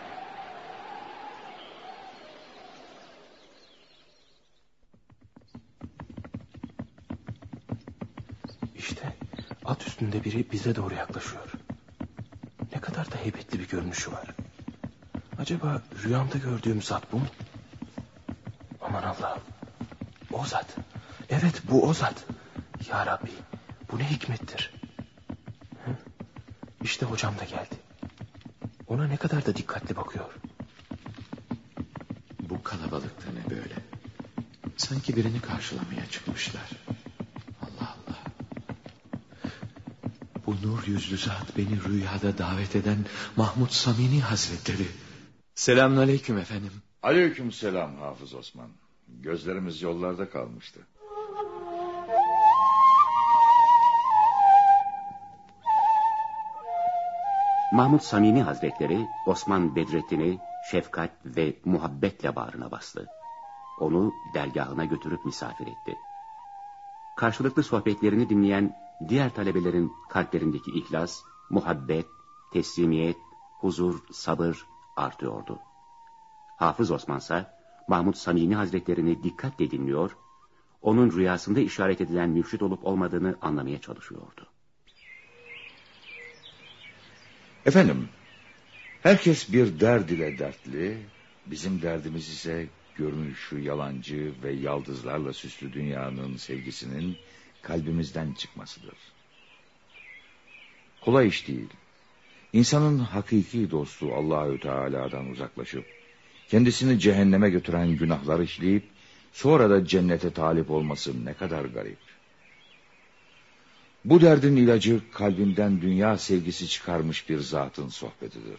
İşte at üstünde biri bize doğru yaklaşıyor. Ne kadar da heybetli bir görünüşü var. Acaba rüyamda gördüğüm zat bu mu? Aman Allah'ım. O zat. Evet bu o zat. Ya Rabbi bu ne hikmettir. İşte hocam da geldi. Ona ne kadar da dikkatli bakıyor. Bu kalabalıkta ne böyle? Sanki birini karşılamaya çıkmışlar. Allah Allah. Bu nur yüzlü zat beni rüyada davet eden Mahmud Samini Hazretleri. Selamünaleyküm efendim. Aleykümselam Hafız Osman. Gözlerimiz yollarda kalmıştı. Mahmud Samimi Hazretleri Osman Bedrettin'i şefkat ve muhabbetle bağrına bastı. Onu dergahına götürüp misafir etti. Karşılıklı sohbetlerini dinleyen diğer talebelerin kalplerindeki ihlas, muhabbet, teslimiyet, huzur, sabır artıyordu. Hafız Osmansa Mahmud Samimi Hazretlerini dikkatle dinliyor, onun rüyasında işaret edilen mürşit olup olmadığını anlamaya çalışıyordu. Efendim, herkes bir derd ile dertli, bizim derdimiz ise görünüşü yalancı ve yaldızlarla süslü dünyanın sevgisinin kalbimizden çıkmasıdır. Kolay iş değil. İnsanın hakiki dostu Allahü Teala'dan uzaklaşıp, kendisini cehenneme götüren günahlar işleyip, sonra da cennete talip olması ne kadar garip. Bu derdin ilacı kalbinden dünya sevgisi çıkarmış bir zatın sohbetidir.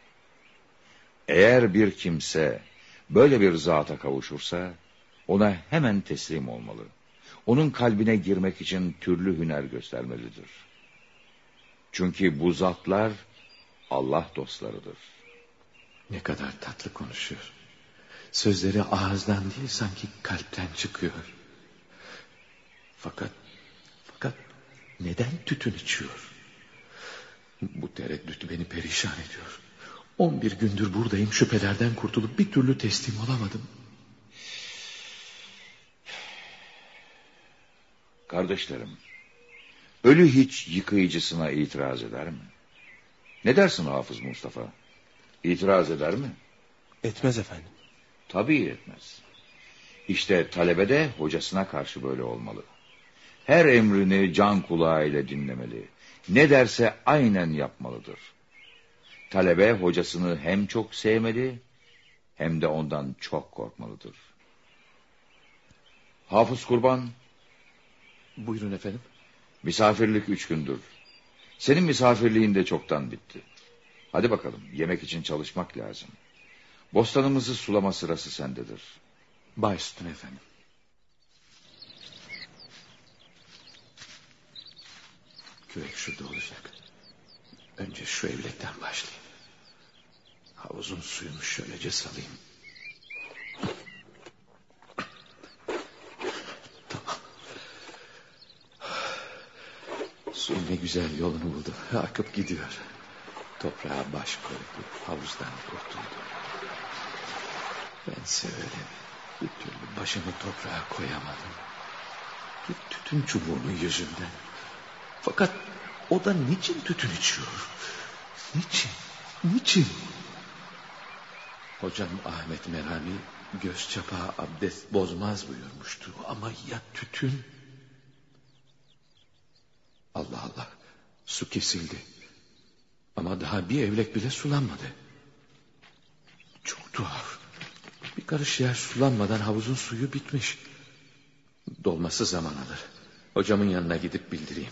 Eğer bir kimse böyle bir zata kavuşursa, ona hemen teslim olmalı. Onun kalbine girmek için türlü hüner göstermelidir. Çünkü bu zatlar Allah dostlarıdır. Ne kadar tatlı konuşuyor. Sözleri ağızdan değil sanki kalpten çıkıyor. Fakat neden tütün içiyor? Bu tereddüt beni perişan ediyor. 11 gündür buradayım, şüphelerden kurtulup bir türlü teslim olamadım. Kardeşlerim, ölü hiç yıkayıcısına itiraz eder mi? Ne dersin Hafız Mustafa? İtiraz eder mi? Etmez efendim. Tabii etmez. İşte talebe de hocasına karşı böyle olmalı. Her emrini can kulağıyla dinlemeli. Ne derse aynen yapmalıdır. Talebe hocasını hem çok sevmeli, hem de ondan çok korkmalıdır. Hafız Kurban. Buyurun efendim. Misafirlik 3 gündür. Senin misafirliğin de çoktan bitti. Hadi bakalım, yemek için çalışmak lazım. Bostanımızı sulama sırası sendedir. Baş üstüne efendim. Kürek şurada olacak. Önce şu evlekten başlayayım. Havuzun suyunu şöylece salayım. Tamam. Su ne güzel yolunu buldu. Akıp gidiyor. Toprağa baş koydu. Havuzdan kurtuldu. Bense öyle bir türlü başımı toprağa koyamadım. Bir tütün çubuğunun yüzünden. Fakat o da niçin tütün içiyor? Niçin? Hocam Ahmet Merami göz çapağı abdest bozmaz buyurmuştu. Ama ya tütün? Allah Allah, su kesildi. Ama daha bir evlek bile sulanmadı. Çok tuhaf. Bir karış yer sulanmadan havuzun suyu bitmiş. Dolması zaman alır. Hocamın yanına gidip bildireyim.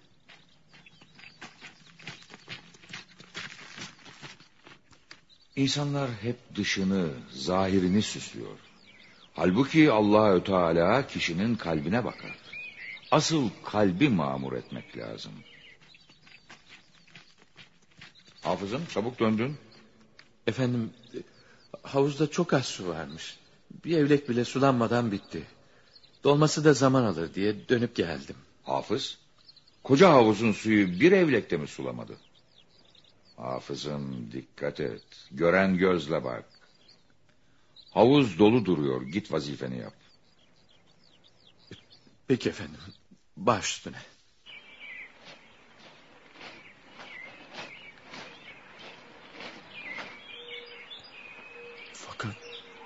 İnsanlar hep dışını, zahirini süslüyor. Halbuki Allahü Teala kişinin kalbine bakar. Asıl kalbi mamur etmek lazım. Hafızım, çabuk döndün. Efendim, havuzda çok az su varmış. Bir evlek bile sulanmadan bitti. Dolması da zaman alır diye dönüp geldim. Hafız, koca havuzun suyu bir evlekte mi sulamadı? Hafızım, dikkat et. Gören gözle bak. Havuz dolu duruyor. Git vazifeni yap. Peki efendim. Baş üstüne. Fakat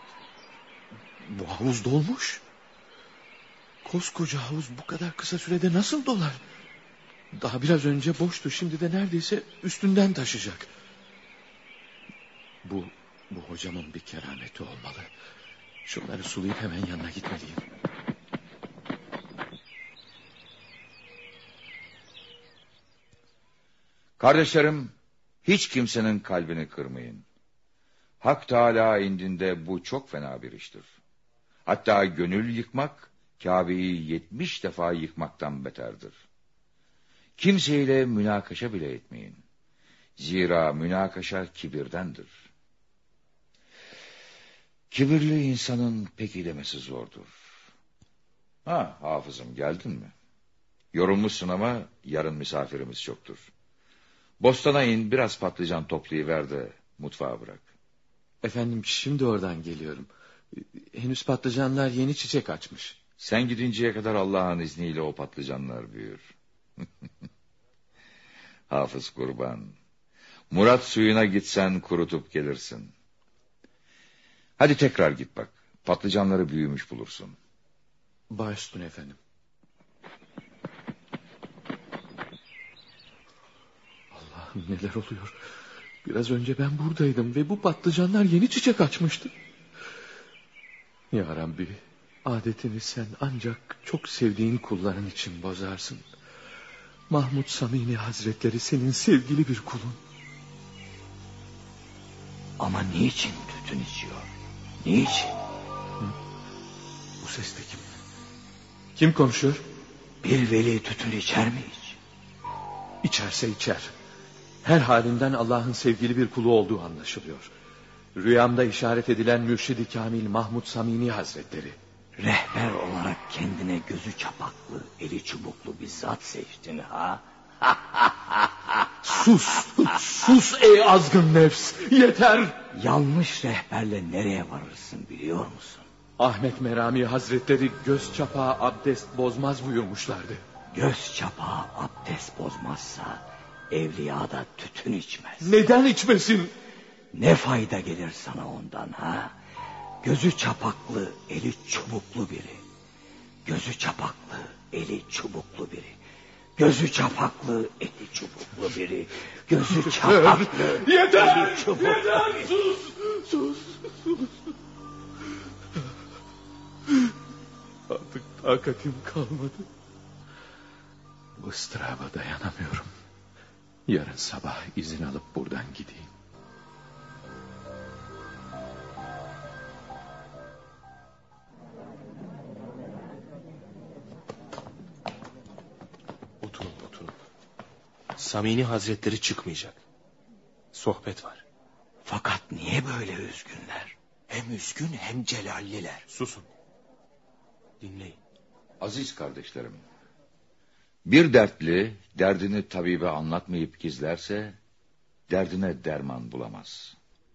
bu havuz dolmuş. Koskoca havuz bu kadar kısa sürede nasıl dolar? Daha biraz önce boştu, şimdi de neredeyse üstünden taşacak. Bu hocamın bir kerameti olmalı. Şunları sulayıp hemen yanına gitmeliyim. Kardeşlerim, hiç kimsenin kalbini kırmayın. Hak Teâlâ indinde bu çok fena bir iştir. Hatta gönül yıkmak, Kâbe'yi 70 defa yıkmaktan beterdir. Kimseyle münakaşa bile etmeyin. Zira münakaşa kibirdendir. Kibirli insanın peki demesi zordur. Hafızım, geldin mi? Yorulmuşsun ama yarın misafirimiz çoktur. Bostana in, biraz patlıcan toplayıver de mutfağa bırak. Efendim, şimdi oradan geliyorum. Henüz patlıcanlar yeni çiçek açmış. Sen gidinceye kadar Allah'ın izniyle o patlıcanlar büyür. Hafız kurban, Murat suyuna gitsen kurutup gelirsin. Hadi tekrar git bak, patlıcanları büyümüş bulursun. Baş üstüne efendim. Allah'ım, neler oluyor? Biraz önce ben buradaydım ve bu patlıcanlar yeni çiçek açmıştı. Ya Rabbi, adetini sen ancak çok sevdiğin kulların için bozarsın. Mahmud Samimi Hazretleri senin sevgili bir kulun. Ama niçin tütün içiyor? Niçin? Bu ses de kim? Kim konuşuyor? Bir veli tütün içer mi hiç? İçerse içer. Her halinden Allah'ın sevgili bir kulu olduğu anlaşılıyor. Rüyamda işaret edilen Mürşid-i Kamil Mahmud Samimi Hazretleri. Rehber olarak kendine gözü çapaklı, eli çubuklu bir zat seçtin ha? Sus ey azgın nefs, yeter! Yanlış rehberle nereye varırsın biliyor musun? Ahmet Merami Hazretleri göz çapağı abdest bozmaz buyurmuşlardı. Göz çapağı abdest bozmazsa evliya da tütün içmez. Neden içmesin? Ne fayda gelir sana ondan ha? Gözü çapaklı, eli çubuklu biri. Gözü çapaklı, eli çubuklu biri. Gözü çapaklı, eli çubuklu biri. Gözü çapaklı, yeter, eli çubuklu yeter, biri. Sus. Artık takatim kalmadı. Bu ıstıraba dayanamıyorum. Yarın sabah izin alıp buradan gideyim. Oturun. Samimi Hazretleri çıkmayacak. Sohbet var. Fakat niye böyle üzgünler? Hem üzgün hem celalliler. Susun. Dinleyin. Aziz kardeşlerim, bir dertli derdini tabibe anlatmayıp gizlerse derdine derman bulamaz.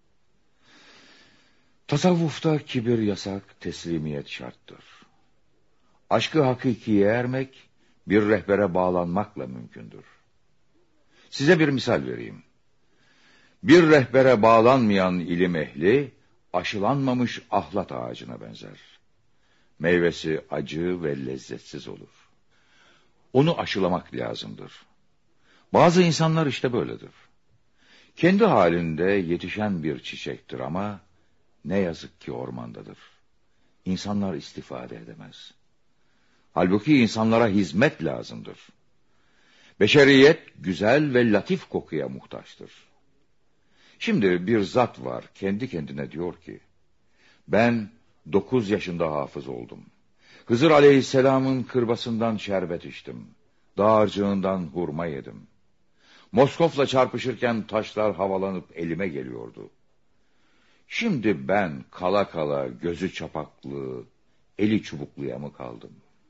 Tasavvufta kibir yasak, teslimiyet şarttır. Aşkı hakikiye ermek bir rehbere bağlanmakla mümkündür. Size bir misal vereyim. Bir rehbere bağlanmayan ilim ehli aşılanmamış ahlat ağacına benzer. Meyvesi acı ve lezzetsiz olur. Onu aşılamak lazımdır. Bazı insanlar işte böyledir. Kendi halinde yetişen bir çiçektir ama ne yazık ki ormandadır. İnsanlar istifade edemez. Halbuki insanlara hizmet lazımdır. Beşeriyet güzel ve latif kokuya muhtaçtır. Şimdi bir zat var, kendi kendine diyor ki, ben 9 yaşında hafız oldum. Hızır Aleyhisselam'ın kırbasından şerbet içtim. Dağarcığından hurma yedim. Moskof'la çarpışırken taşlar havalanıp elime geliyordu. Şimdi ben kala kala gözü çapaklı, eli çubukluya mı kaldım?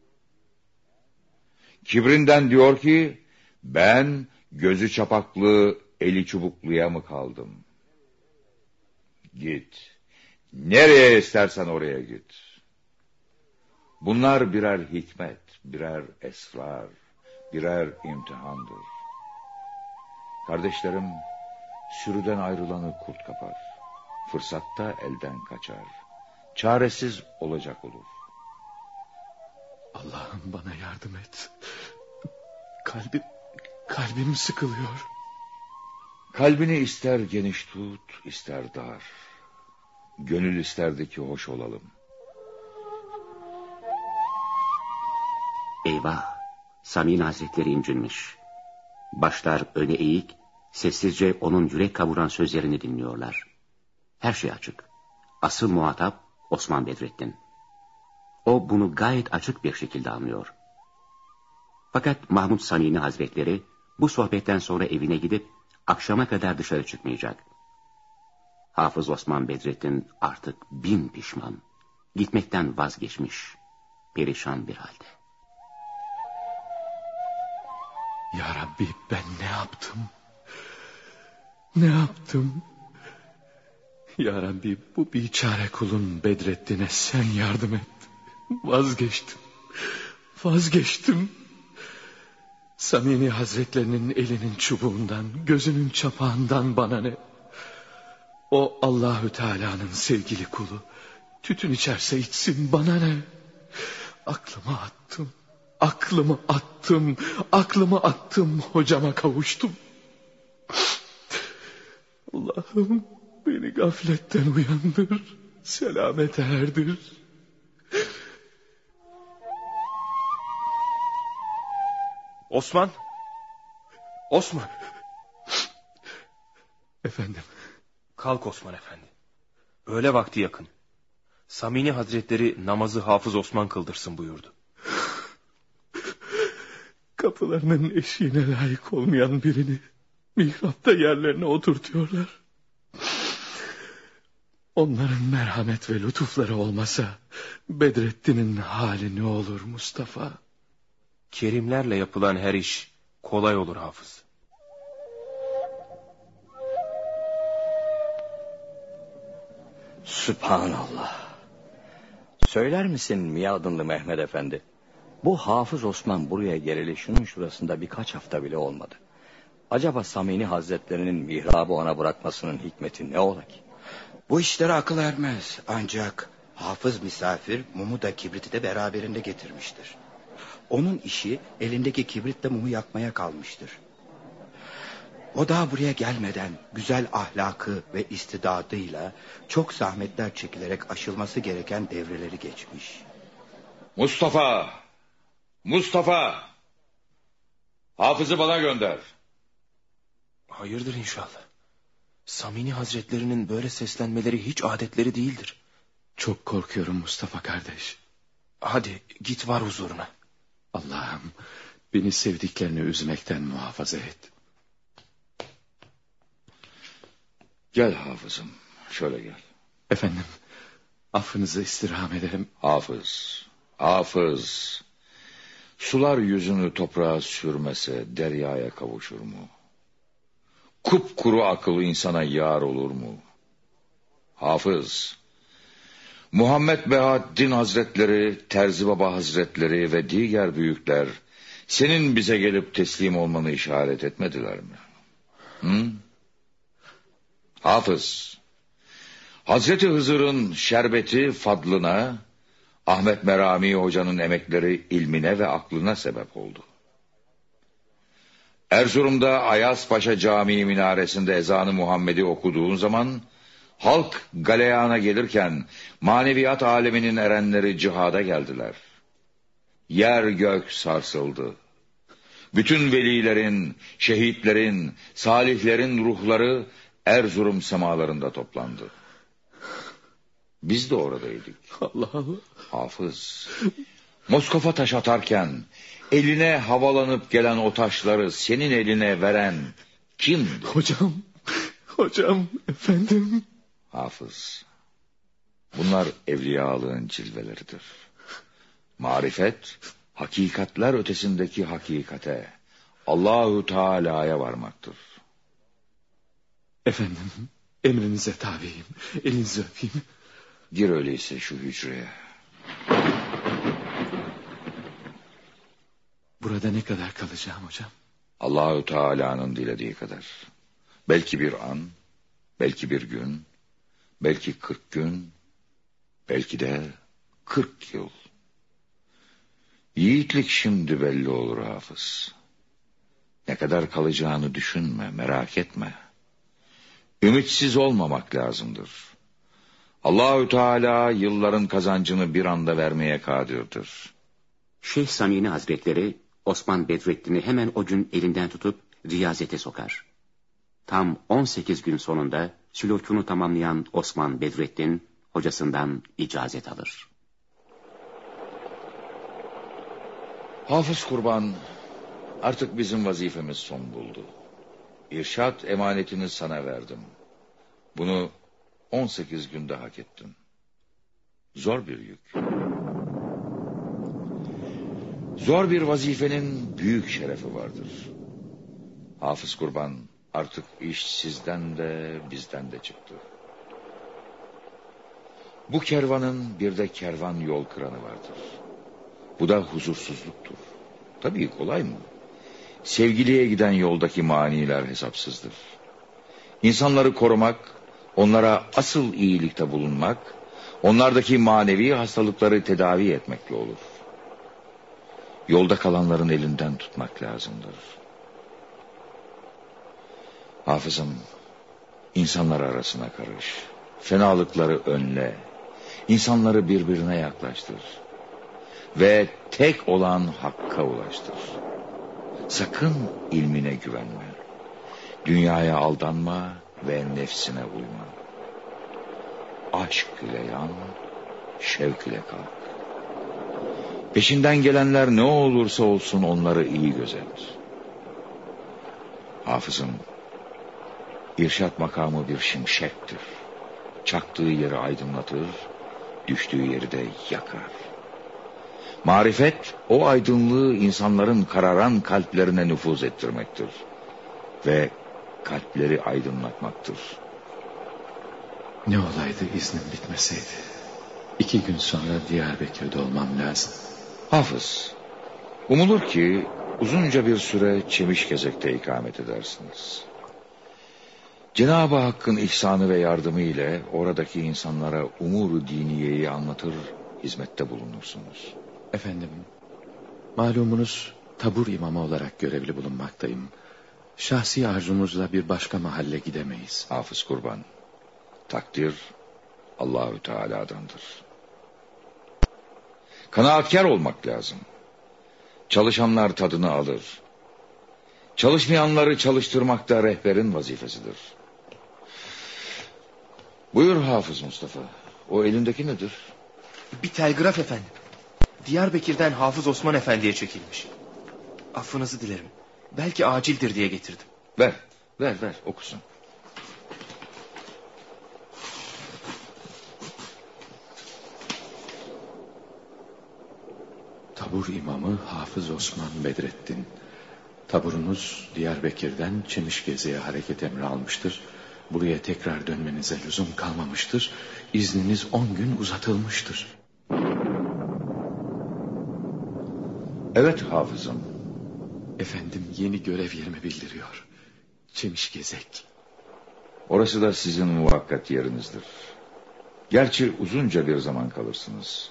Kibrinden diyor ki, ben gözü çapaklı, eli çubukluya mı kaldım? Git. Nereye istersen oraya git. Bunlar birer hikmet, birer esrar, birer imtihandır. Kardeşlerim, sürüden ayrılanı kurt kapar. Fırsatta elden kaçar. Çaresiz olacak olur. Allah'ım bana yardım et. Kalbim sıkılıyor. Kalbini ister geniş tut, ister dar. Gönül isterdi ki hoş olalım. Eyvah! Samimi Hazretleri incinmiş. Başlar öne eğik, Sessizce onun yürek kavuran sözlerini dinliyorlar. Her şey açık. Asıl muhatap Osman Bedrettin. O bunu gayet açık bir şekilde anlıyor. Fakat Mahmud Samimi Hazretleri bu sohbetten sonra evine gidip akşama kadar dışarı çıkmayacak. Hafız Osman Bedrettin artık bin pişman. Gitmekten vazgeçmiş. Perişan bir halde. Ya Rabbi, ben ne yaptım? Ne yaptım? Ya Rabbi, bu biçare kulun Bedrettin'e sen yardım et. Vazgeçtim. Samimi Hazretlerinin elinin çubuğundan, gözünün çapağından bana ne? O Allahü Teala'nın sevgili kulu. Tütün içerse içsin, bana ne? Aklımı attım, hocama kavuştum. Allah'ım, beni gafletten uyandır, selamete erdir. Osman. Efendim. Kalk Osman efendi. Öğle vakti yakın. Samimi Hazretleri namazı Hafız Osman kıldırsın buyurdu. Kapılarının eşiğine layık olmayan birini mihrapta yerlerine oturtuyorlar. Onların merhamet ve lütufları olmasa Bedrettin'in hali ne olur Mustafa? Kerimlerle yapılan her iş kolay olur Hafız. Sübhanallah. Söyler misin miadınlı Mehmet Efendi? Bu Hafız Osman buraya geleli şunun şurasında birkaç hafta bile olmadı. Acaba Samimi Hazretlerinin mihrabı ona bırakmasının hikmeti ne ola ki? Bu işlere akıl ermez. Ancak hafız misafir mumu da kibriti de beraberinde getirmiştir. Onun işi elindeki kibritle mumu yakmaya kalmıştır. O daha buraya gelmeden güzel ahlakı ve istidadıyla çok zahmetler çekilerek aşılması gereken devreleri geçmiş. Mustafa! Hafızı bana gönder. Hayırdır inşallah. Samimi Hazretlerinin böyle seslenmeleri hiç adetleri değildir. Çok korkuyorum Mustafa kardeş. Hadi git var huzuruna. Allah'ım, beni sevdiklerini üzmekten muhafaza et. Gel hafızım, şöyle gel. Efendim, affınızı istirham ederim. Hafız. Sular yüzünü toprağa sürmese deryaya kavuşur mu? Kupkuru akıl insana yar olur mu? Hafız. Muhammed Bahaddin Hazretleri, Terzi Baba Hazretleri ve diğer büyükler senin bize gelip teslim olmanı işaret etmediler mi? Hafız. Hazreti Hızır'ın şerbeti fadlına, Ahmet Merami Hoca'nın emekleri ilmine ve aklına sebep oldu. Erzurum'da Ayazpaşa Camii minaresinde ezanı Muhammed'i okuduğun zaman, halk galeyana gelirken maneviyat aleminin erenleri cihada geldiler. Yer gök sarsıldı. Bütün velilerin, şehitlerin, salihlerin ruhları Erzurum semalarında toplandı. Biz de oradaydık. Allah Allah. Hafız, Moskova taş atarken eline havalanıp gelen o taşları senin eline veren kimdi? Hocam, efendim. Hafız, bunlar evliyalığın cilveleridir. Marifet, hakikatler ötesindeki hakikate, Allahu Teala'ya varmaktır. Efendim, emrinize tabiyim. Elinizi öpeyim. Gir öyleyse şu hücreye. Burada ne kadar kalacağım hocam? Allahu Teala'nın dilediği kadar. Belki bir an, belki bir gün, belki 40 gün, belki de 40 yıl. Yiğitlik şimdi belli olur Hafız. Ne kadar kalacağını düşünme, merak etme. Ümitsiz olmamak lazımdır. Allahü Teala yılların kazancını bir anda vermeye kadirdir. Şeyh Samimi Hazretleri Osman Bedrettin'i hemen o gün elinden tutup riyazete sokar. tam 18 gün sonunda sülûkünü tamamlayan Osman Bedrettin hocasından icazet alır. Hafız Kurban, artık bizim vazifemiz son buldu. İrşad emanetini sana verdim. Bunu 18 günde hak ettin. Zor bir yük. Zor bir vazifenin büyük şerefi vardır. Hafız Kurban, artık iş sizden de bizden de çıktı. Bu kervanın bir de kervan yol kıranı vardır. Bu da huzursuzluktur. Tabii kolay mı? Sevgiliye giden yoldaki maniler hesapsızdır. İnsanları korumak, onlara asıl iyilikte bulunmak, onlardaki manevi hastalıkları tedavi etmekle olur. Yolda kalanların elinden tutmak lazımdır. Hafızım, insanlar arasına karış, fenalıkları önle, insanları birbirine yaklaştır ve tek olan hakka ulaştır. Sakın ilmine güvenme, dünyaya aldanma ve nefsine uyma. Aşk ile yan, şevk ile kalk. Peşinden gelenler ne olursa olsun onları iyi gözet. Hafızım, irşat makamı bir şimşektir. Çaktığı yeri aydınlatır, düştüğü yeri de yakar. Marifet, o aydınlığı insanların kararan kalplerine nüfuz ettirmektir. Ve kalpleri aydınlatmaktır. Ne olaydı iznim bitmeseydi. 2 gün sonra Diyarbakır'da olmam lazım. Hafız, umulur ki uzunca bir süre Çemişgezek'te ikamet edersiniz. Cenab-ı Hakk'ın ihsanı ve yardımı ile oradaki insanlara umur-u diniyeyi anlatır, hizmette bulunursunuz. Efendim, malumunuz tabur imamı olarak görevli bulunmaktayım. Şahsi arzumuzla bir başka mahalle gidemeyiz. Hafız Kurban, takdir Allahü Teala'dandır. Kanaatkar olmak lazım. Çalışanlar tadını alır. Çalışmayanları çalıştırmak da rehberin vazifesidir. Buyur Hafız Mustafa. O elindeki nedir? Bir telgraf efendim. Diyarbakır'dan Hafız Osman Efendi'ye çekilmiş. Affınızı dilerim. Belki acildir diye getirdim. Ver okusun. Tabur imamı Hafız Osman Bedrettin. Taburunuz Diyarbakır'dan Çemişgeze'ye hareket emri almıştır. Buraya tekrar dönmenize lüzum kalmamıştır. İzniniz 10 gün uzatılmıştır. Evet hafızım. Efendim yeni görev yerimi bildiriyor. Çemişgezek. Orası da sizin muvakkat yerinizdir. Gerçi uzunca bir zaman kalırsınız.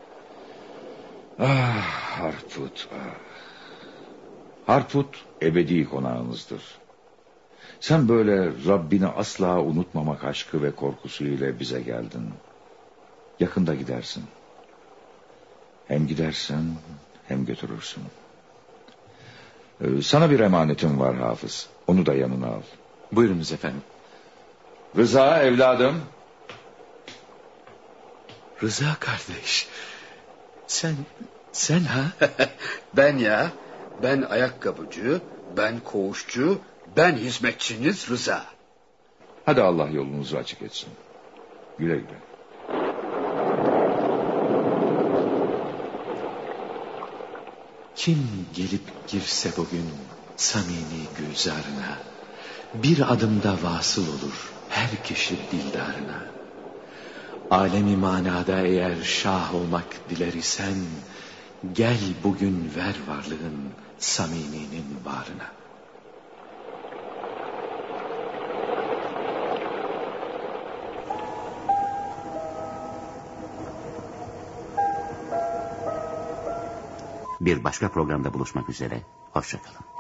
Ah Harput, ah. Harput ebedi konağınızdır. Sen böyle Rabbini asla unutmamak aşkı ve korkusuyla bize geldin. Yakında gidersin. Hem gidersin hem götürürsün. Sana bir emanetim var Hafız. Onu da yanına al. Buyurunuz efendim. Rıza evladım. Rıza kardeş. Sen ha? Ben ya. Ben ayakkabıcı, ben koğuşçu, ben hizmetçiniz Rıza. Hadi Allah yolunuzu açık etsin. Güle güle. Kim gelip girse bugün samimi gülzarına, bir adımda vasıl olur her kişi dildarına. Alemi manada eğer şah olmak diler isen, gel bugün ver varlığın samiminin varına. Bir başka programda buluşmak üzere. Hoşça kalın.